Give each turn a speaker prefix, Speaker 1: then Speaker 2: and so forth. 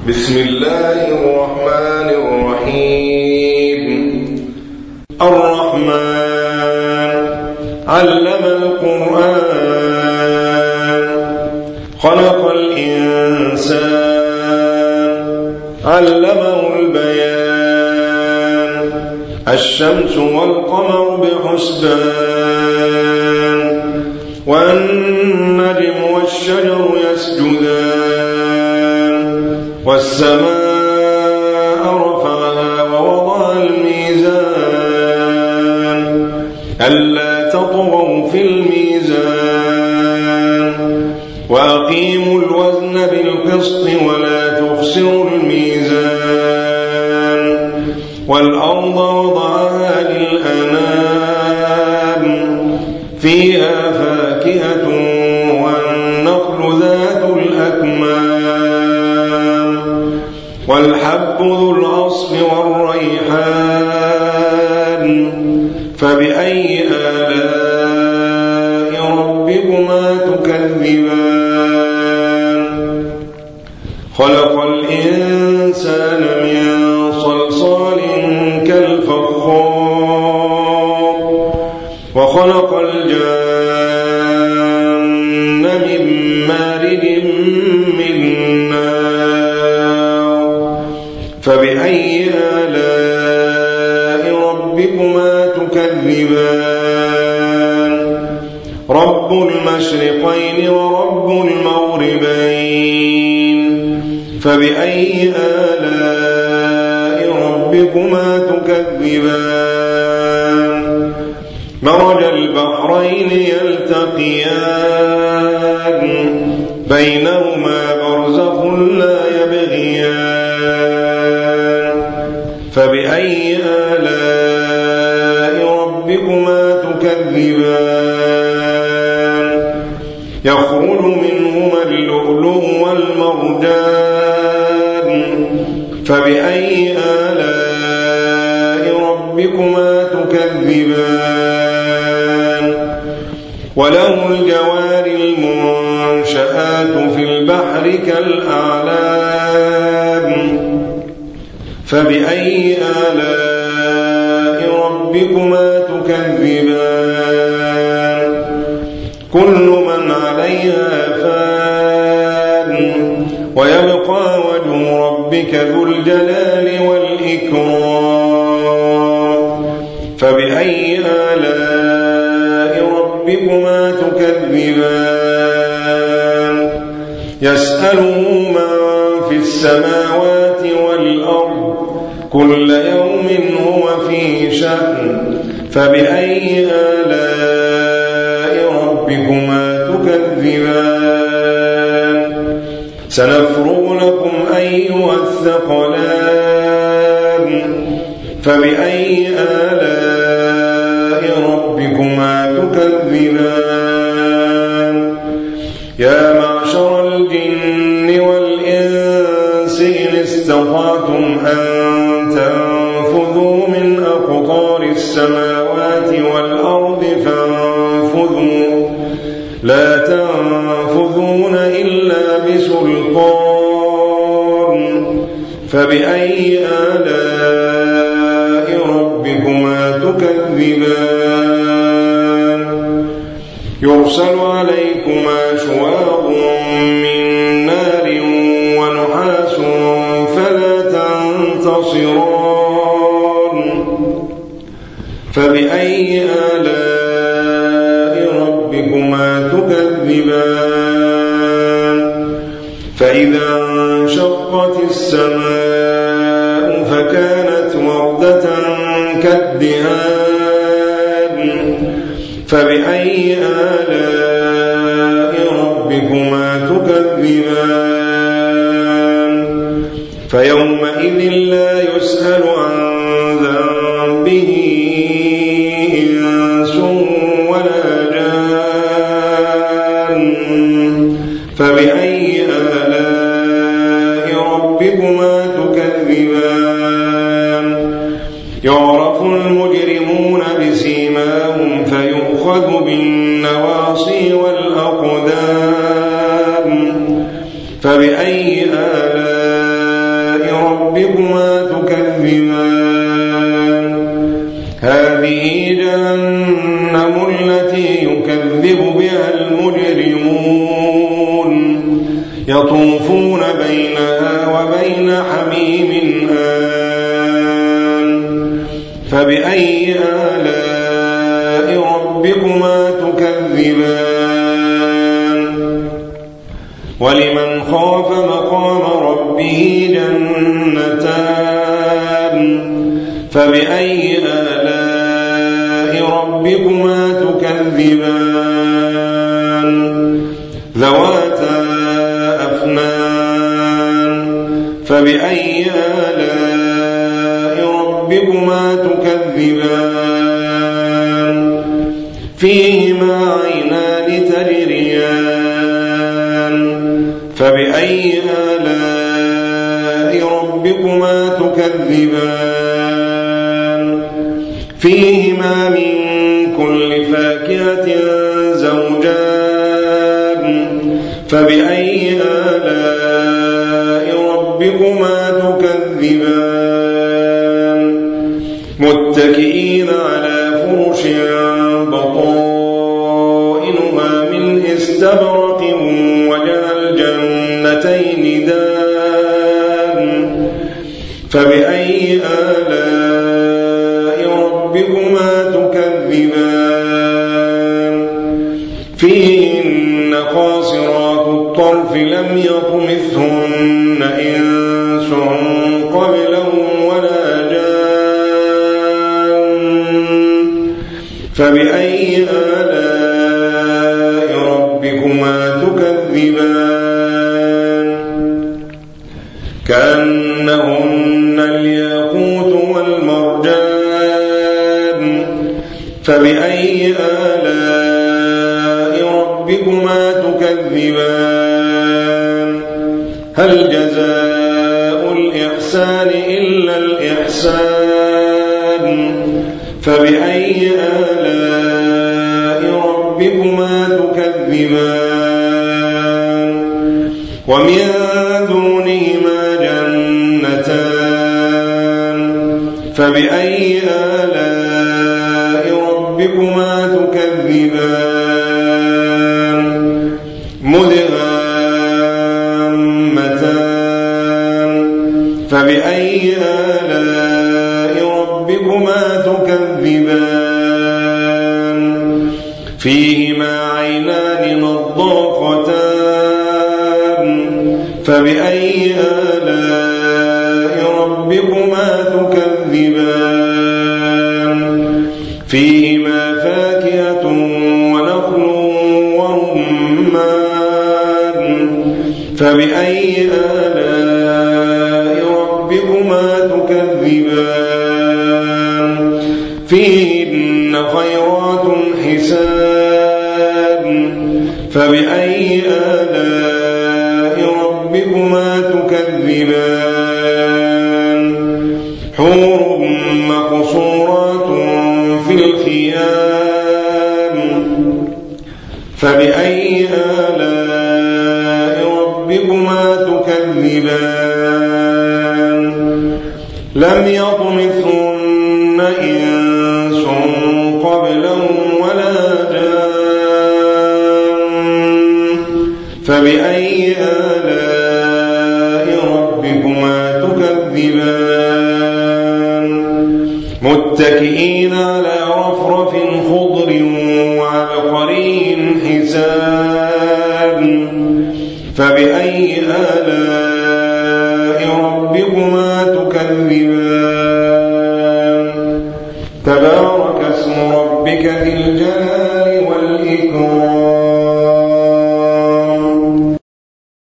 Speaker 1: بسم الله الرحمن الرحيم. الرحمن علم القرآن خلق الإنسان علمه البيان الشمس والقمر بحسبان والنجم والشجر يسجدان والسماء رفعها ووضع الميزان ألا تطغوا في الميزان وأقيموا الوزن بالقسط ولا تخسروا الميزان والأرض وضعها للأنام فيها فاكهة والنخل ذات الأكمام والحب ذو العصف والريحان فبأي آلاء ربكما تكذبان خلق الإنسان من صلصال كالفخار وخلق الجان من مارد من نار فبأي آلاء ربكما تكذبان رب المشرقين ورب المغربين فبأي آلاء ربكما تكذبان مرج البحرين يلتقيان بينهما برزخ لا يبغيان فبأي آلاء ربكما تكذبان يخرج منهما اللؤلؤ والمرجان فبأي آلاء ربكما تكذبان وله الجوار المنشآت في البحر كالأعلام فبأي آلاء ربكما تكذبان كل من عليها فان ويبقى وجه ربك ذو الجلال والإكرام فبأي آلاء ربكما تكذبان يسأله من في السماوات والأرض كل يوم هو في شأن فبأي آلاء ربكما تكذبان سنفرغ لكم أيها الثقلان فبأي آلاء ربكما تكذبان يا معشر الجن والإنس إن استطعتم أن تنفذوا من أقطار السماوات والأرض فانفذوا لا تنفذون إلا بسلطان فبأي آلاء ربكما تكذبان يرسل عليكما شواظ من نار ونحاس فلا تنتصران فبأي آلاء ربكما تكذبان فإذا انشقت السماء فكانت وردة كالدهان فبأي آلاء ربكما تكذبان فيومئذ لا يسأل عن ذنبه إنس ولا جان فبأي آلاء ربكما تكذبان يعرف المجرمون بسيماهم فيؤخذ بالنواصي والأقدام فبأي آلاء ربكما تكذبان هذه جهنم التي يكذب بها المجرمون يطوفون بينها وبين حميم آن فبأي آلاء ربكما تكذبان ولمن خاف مقام ربه جنتان فبأي آلاء ربكما تكذبان ذواتا أفنان فبأي آلاء ربكما تكذبان فيهما عينان تجريان فبأي آلاء ربكما تكذبان فيهما من كل فاكهة زوجان فبأي آلاء ربكما تكذبان متكئين على فرش بطائنها من استبرق وجنى الجنتين دان فبأي آلاء ربكما تكذبان فيهن قاصرات الطرف لم يطمثهن إنس قبلهم ولا جان فبأي آلاء ربكما تكذبان كأنهن الياقوت والمرجان فبأي آلاء ربكما تكذبان هل جزاء الإحسان إلا الإحسان فبأي آلاء ربكما تكذبان ومن دونهما جنتان فبأي آلاء ربكما تكذبان مدهامتان فبأي آلاء ربكما تكذبان فيهما عينان نضاختان فبأي آلاء ربكما تكذبان فيهما فاكهة ونخل ورمان فبأي آلاء ربكما تكذبان فيهن خيرات حسان فبأي آلاء ربكما تكذبان حور مقصورات في الخيام فبأي آلاء ربكما تكذبان لم يطمثهن إنس قبلهم ولا جان فبأي آلاء ربكما تكذبان متكئين على رفرف خضر وعبقري حسان فبأي آلاء ربكما تكذبان تبارك اسم ربك ذي الجلال والإكرام